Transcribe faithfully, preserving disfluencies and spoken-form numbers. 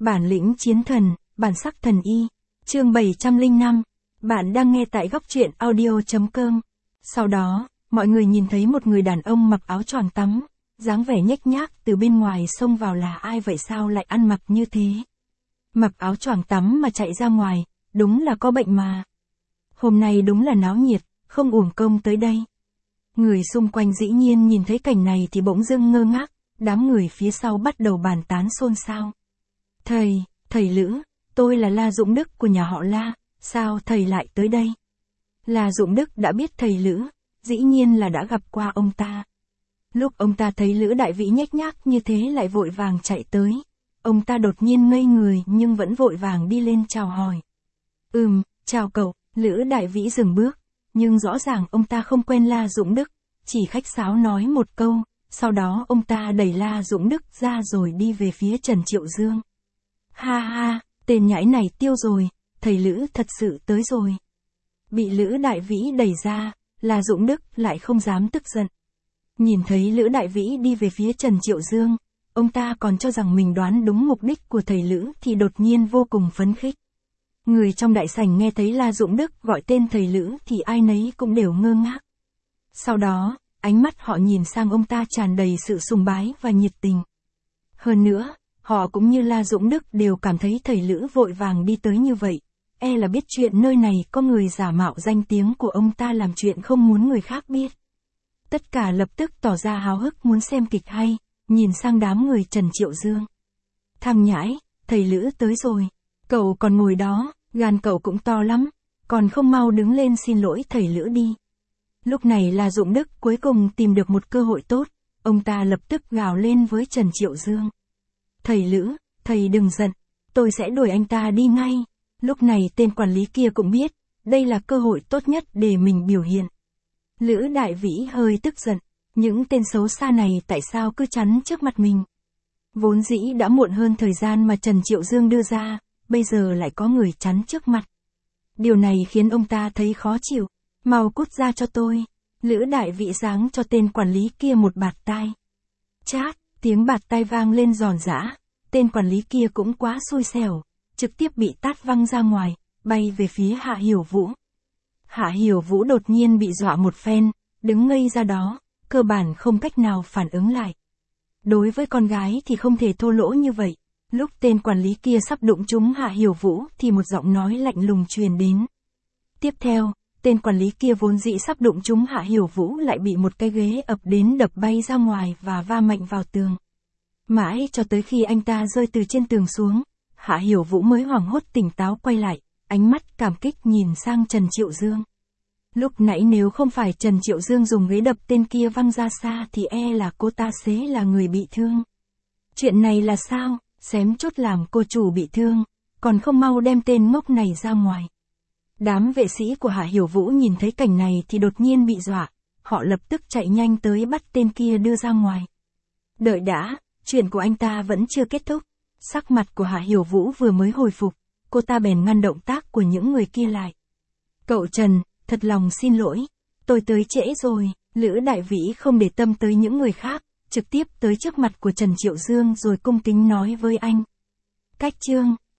Bản lĩnh chiến thần, bản sắc thần y. Chương bảy trăm lẻ năm. Bạn đang nghe tại góc truyện audio chấm com. Sau đó, mọi người nhìn thấy một người đàn ông mặc áo choàng tắm, dáng vẻ nhếch nhác từ bên ngoài xông vào. Là ai vậy, sao lại ăn mặc như thế? Mặc áo choàng tắm mà chạy ra ngoài, đúng là có bệnh mà. Hôm nay đúng là náo nhiệt, không uổng công tới đây. Người xung quanh dĩ nhiên nhìn thấy cảnh này thì bỗng dưng ngơ ngác, đám người phía sau bắt đầu bàn tán xôn xao. Thầy, thầy Lữ, tôi là La Dũng Đức của nhà họ La, sao thầy lại tới đây? La Dũng Đức đã biết thầy Lữ, dĩ nhiên là đã gặp qua ông ta. Lúc ông ta thấy Lữ Đại Vĩ nhếch nhác như thế lại vội vàng chạy tới. Ông ta đột nhiên ngây người nhưng vẫn vội vàng đi lên chào hỏi. Ừm, chào cậu. Lữ Đại Vĩ dừng bước, nhưng rõ ràng ông ta không quen La Dũng Đức, chỉ khách sáo nói một câu, sau đó ông ta đẩy La Dũng Đức ra rồi đi về phía Trần Triệu Dương. Ha ha, tên nhãi này tiêu rồi, thầy Lữ thật sự tới rồi. Bị Lữ Đại Vĩ đẩy ra, La Dũng Đức lại không dám tức giận. Nhìn thấy Lữ Đại Vĩ đi về phía Trần Triệu Dương, ông ta còn cho rằng mình đoán đúng mục đích của thầy Lữ thì đột nhiên vô cùng phấn khích. Người trong đại sảnh nghe thấy La Dũng Đức gọi tên thầy Lữ thì ai nấy cũng đều ngơ ngác. Sau đó, ánh mắt họ nhìn sang ông ta tràn đầy sự sùng bái và nhiệt tình. Hơn nữa, họ cũng như La Dũng Đức đều cảm thấy thầy Lữ vội vàng đi tới như vậy, e là biết chuyện nơi này có người giả mạo danh tiếng của ông ta làm chuyện không muốn người khác biết. Tất cả lập tức tỏ ra háo hức muốn xem kịch hay, nhìn sang đám người Trần Triệu Dương. Thằng nhãi, thầy Lữ tới rồi. Cậu còn ngồi đó, gan cậu cũng to lắm, còn không mau đứng lên xin lỗi thầy Lữ đi. Lúc này La Dũng Đức cuối cùng tìm được một cơ hội tốt, ông ta lập tức gào lên với Trần Triệu Dương. Thầy Lữ, thầy đừng giận, tôi sẽ đuổi anh ta đi ngay. Lúc này tên quản lý kia cũng biết, đây là cơ hội tốt nhất để mình biểu hiện. Lữ Đại Vĩ hơi tức giận, những tên xấu xa này tại sao cứ chắn trước mặt mình. Vốn dĩ đã muộn hơn thời gian mà Trần Triệu Dương đưa ra, bây giờ lại có người chắn trước mặt. Điều này khiến ông ta thấy khó chịu. Mau cút ra cho tôi. Lữ Đại Vĩ giáng cho tên quản lý kia một bạt tai. Chát, tiếng bạt tai vang lên giòn giã. Tên quản lý kia cũng quá xui xẻo, trực tiếp bị tát văng ra ngoài, bay về phía Hạ Hiểu Vũ. Hạ Hiểu Vũ đột nhiên bị dọa một phen, đứng ngây ra đó, cơ bản không cách nào phản ứng lại. Đối với con gái thì không thể thô lỗ như vậy. Lúc tên quản lý kia sắp đụng trúng Hạ Hiểu Vũ thì một giọng nói lạnh lùng truyền đến. Tiếp theo, tên quản lý kia vốn dĩ sắp đụng trúng Hạ Hiểu Vũ lại bị một cái ghế ập đến đập bay ra ngoài và va mạnh vào tường. Mãi cho tới khi anh ta rơi từ trên tường xuống, Hạ Hiểu Vũ mới hoảng hốt tỉnh táo quay lại, ánh mắt cảm kích nhìn sang Trần Triệu Dương. Lúc nãy nếu không phải Trần Triệu Dương dùng ghế đập tên kia văng ra xa thì e là cô ta sẽ là người bị thương. Chuyện này là sao? Xém chút làm cô chủ bị thương, còn không mau đem tên ngốc này ra ngoài. Đám vệ sĩ của Hạ Hiểu Vũ nhìn thấy cảnh này thì đột nhiên bị dọa, họ lập tức chạy nhanh tới bắt tên kia đưa ra ngoài. Đợi đã, chuyện của anh ta vẫn chưa kết thúc. Sắc mặt của Hạ Hiểu Vũ vừa mới hồi phục, cô ta bèn ngăn động tác của những người kia lại. Cậu Trần, thật lòng xin lỗi, tôi tới trễ rồi. Lữ Đại Vĩ không để tâm tới những người khác, trực tiếp tới trước mặt của Trần Triệu Dương rồi cung kính nói với anh. Cách chương,